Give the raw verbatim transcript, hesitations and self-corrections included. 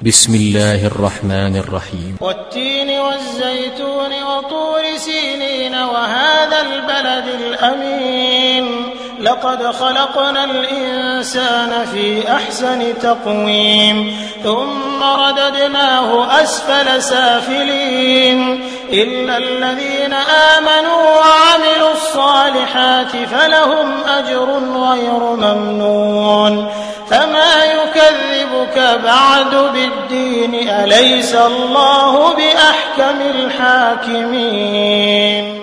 بسم الله الرحمن الرحيم والتين والزيتون وطور سينين وهذا البلد الأمين لقد خلقنا الإنسان في أحسن تقويم ثم رددناه أسفل سافلين إلا الذين آمنوا وعملوا الصالحات فلهم أجر غير ممنون فما يكذبك بعد بالدين أليس الله بأحكم الحاكمين